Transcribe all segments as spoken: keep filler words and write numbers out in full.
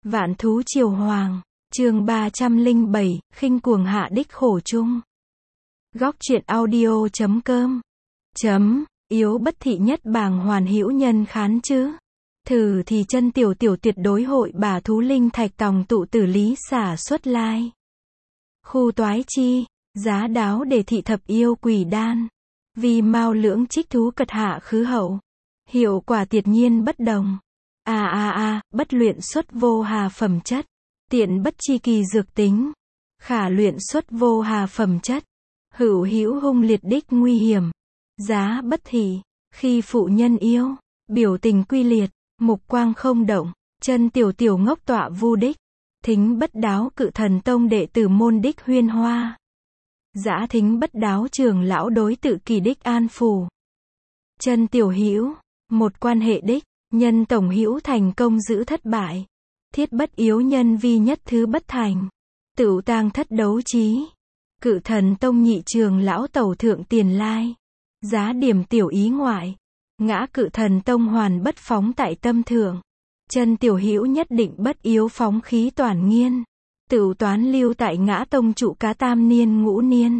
Vạn thú triều hoàng, chương ba trăm lẻ bảy, khinh cuồng hạ đích khổ chung. Góc truyện audio chấm com. Chấm, yếu bất thị nhất bàng hoàn hữu nhân khán chứ. Thử thì chân tiểu tiểu tuyệt đối hội bà thú linh thạch tòng tụ tử lý xả xuất lai. Khu toái chi, giá đáo để thị thập yêu quỷ đan. Vì mau lưỡng trích thú cật hạ khứ hậu. Hiệu quả tiệt nhiên bất đồng. A a a, bất luyện xuất vô hà phẩm chất. Tiện bất chi kỳ dược tính. Khả luyện xuất vô hà phẩm chất. Hữu hữu hung liệt đích nguy hiểm. Giá bất thị, khi phụ nhân yêu, biểu tình quy liệt, mục quang không động, chân tiểu tiểu ngốc tọa vu đích. Thính bất đáo cự thần tông đệ tử môn đích huyên hoa. Dã thính bất đáo trường lão đối tự kỳ đích an phù. Chân tiểu hữu, một quan hệ đích, nhân tổng hữu thành công giữ thất bại. Thiết bất yếu nhân vi nhất thứ bất thành. Tửu tang thất đấu trí. Cự thần tông nhị trường lão tẩu thượng tiền lai. Giá điểm tiểu ý ngoại. Ngã cự thần tông hoàn bất phóng tại tâm thượng. Chân tiểu hữu nhất định bất yếu phóng khí toàn nghiên. Tửu toán lưu tại ngã tông trụ cá tam niên ngũ niên.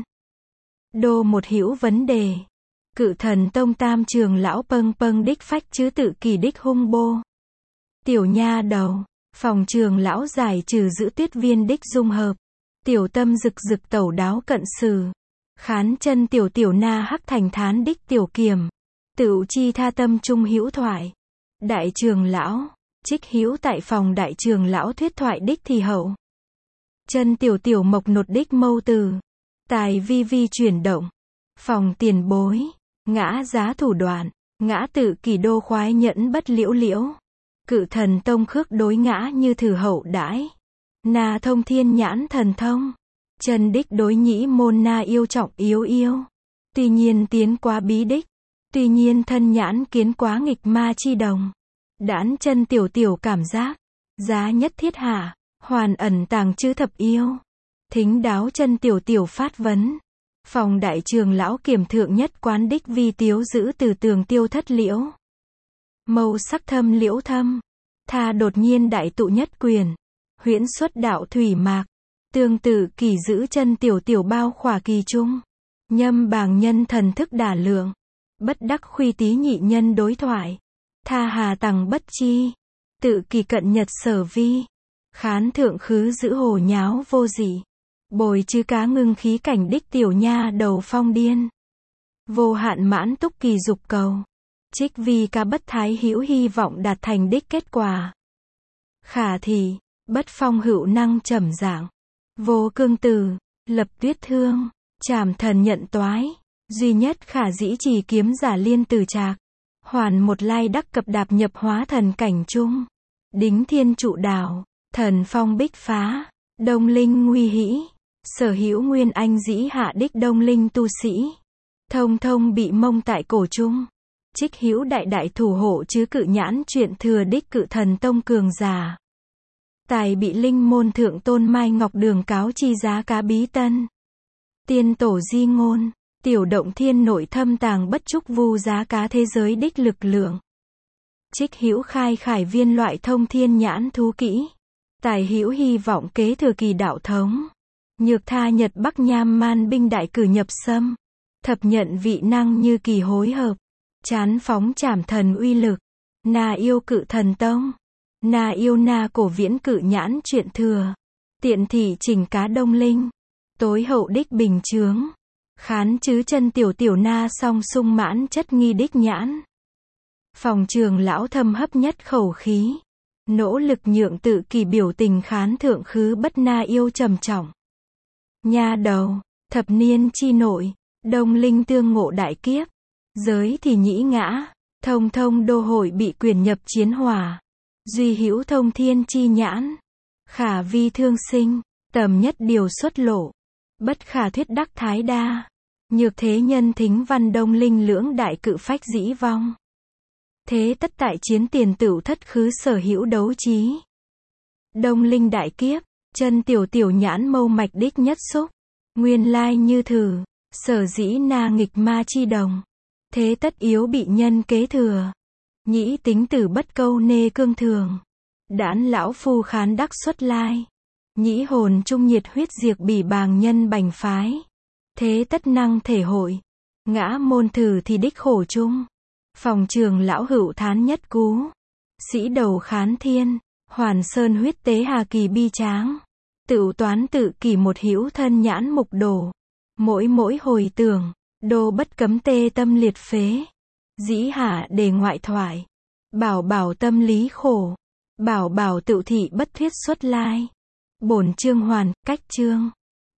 Đô một hữu vấn đề. Cự thần tông tam trường lão pâng pâng đích phách chứ tự kỳ đích hung bô. Tiểu nha đầu, phòng trường lão giải trừ giữ tuyết viên đích dung hợp. Tiểu tâm rực rực tẩu đáo cận sử. Khán chân tiểu tiểu na hắc thành thán đích tiểu kiềm. Tửu chi tha tâm trung hữu thoại. Đại trường lão, trích hữu tại phòng đại trường lão thuyết thoại đích thì hậu. Chân tiểu tiểu mộc nột đích mâu từ. Tài vi vi chuyển động. Phòng tiền bối. Ngã giá thủ đoạn. Ngã tự kỳ đô khoái nhẫn bất liễu liễu. Cự thần tông khước đối ngã như thử hậu đãi. Na thông thiên nhãn thần thông. Chân đích đối nhĩ môn na yêu trọng yếu yêu. Tuy nhiên tiến quá bí đích. Tuy nhiên thân nhãn kiến quá nghịch ma chi đồng. Đãn chân tiểu tiểu cảm giác. Giá nhất thiết hạ. Hoàn ẩn tàng chữ thập yêu. Thính đáo chân tiểu tiểu phát vấn. Phòng đại trường lão kiểm thượng nhất quán đích vi tiếu giữ từ tường tiêu thất liễu. Mâu sắc thâm liễu thâm. Tha đột nhiên đại tụ nhất quyền. Huyễn xuất đạo thủy mạc. Tương tự kỳ giữ chân tiểu tiểu bao khỏa kỳ trung. Nhâm bàng nhân thần thức đả lượng. Bất đắc khuy tí nhị nhân đối thoại. Tha hà tằng bất chi. Tự kỳ cận nhật sở vi. Khán thượng khứ giữ hồ nháo vô dị. Bồi chứ cá ngưng khí cảnh đích tiểu nha đầu phong điên. Vô hạn mãn túc kỳ dục cầu. Trích vi cá bất thái hữu hy vọng đạt thành đích kết quả. Khả thì, bất phong hữu năng trầm dạng. Vô cương từ, lập tuyết thương, trảm thần nhận toái. Duy nhất khả dĩ trì kiếm giả liên từ trạc. Hoàn một lai đắc cập đạp nhập hóa thần cảnh trung. Đính thiên trụ đảo, thần phong bích phá. Đông linh nguy hĩ. Sở hữu nguyên anh dĩ hạ đích đông linh tu sĩ. Thông thông bị mông tại cổ trung. Trích hữu đại đại thủ hộ chứ cự nhãn chuyện thừa đích cự thần tông cường giả. Tài bị linh môn thượng tôn mai ngọc đường cáo chi giá cá bí tân. Tiên tổ di ngôn. Tiểu động thiên nội thâm tàng bất trúc vu giá cá thế giới đích lực lượng. Trích hữu khai khải viên loại thông thiên nhãn thú kỹ. Tài hữu hy vọng kế thừa kỳ đạo thống. Nhược tha Nhật Bắc Nham man binh đại cử nhập xâm. Thập nhận vị năng như kỳ hối hợp. Chán phóng trảm thần uy lực. Na yêu cự thần tông. Na yêu na cổ viễn cự nhãn chuyện thừa. Tiện thị chỉnh cá đông linh. Tối hậu đích bình chướng. Khán chứ chân tiểu tiểu na song sung mãn chất nghi đích nhãn. Phòng trường lão thâm hấp nhất khẩu khí. Nỗ lực nhượng tự kỳ biểu tình khán thượng khứ bất na yêu trầm trọng. Nha đầu, thập niên chi nội, đông linh tương ngộ đại kiếp. Giới thì nhĩ ngã, thông thông đô hội bị quyền nhập chiến hỏa. Duy hữu thông thiên chi nhãn. Khả vi thương sinh, tầm nhất điều xuất lộ. Bất khả thuyết đắc thái đa. Nhược thế nhân thính văn đông linh lưỡng đại cự phách dĩ vong. Thế tất tại chiến tiền tửu thất khứ sở hữu đấu trí. Đông linh đại kiếp, chân tiểu tiểu nhãn mâu mạch đích nhất xúc. Nguyên lai như thử, sở dĩ na nghịch ma chi đồng. Thế tất yếu bị nhân kế thừa. Nhĩ tính tử bất câu nê cương thường. Đãn lão phu khán đắc xuất lai. Nhĩ hồn trung nhiệt huyết diệt bỉ bàng nhân bành phái. Thế tất năng thể hội. Ngã môn thử thì đích khổ chung. Phòng trường lão hữu thán nhất cú. Sĩ đầu khán thiên. Hoàn sơn huyết tế hà kỳ bi tráng. Tự toán tự kỷ một hữu thân nhãn mục đổ. Mỗi mỗi hồi tưởng. Đô bất cấm tê tâm liệt phế. Dĩ hạ đề ngoại thoại. Bảo bảo tâm lý khổ. Bảo bảo tự thị bất thuyết xuất lai. Bổn chương hoàn, cách chương.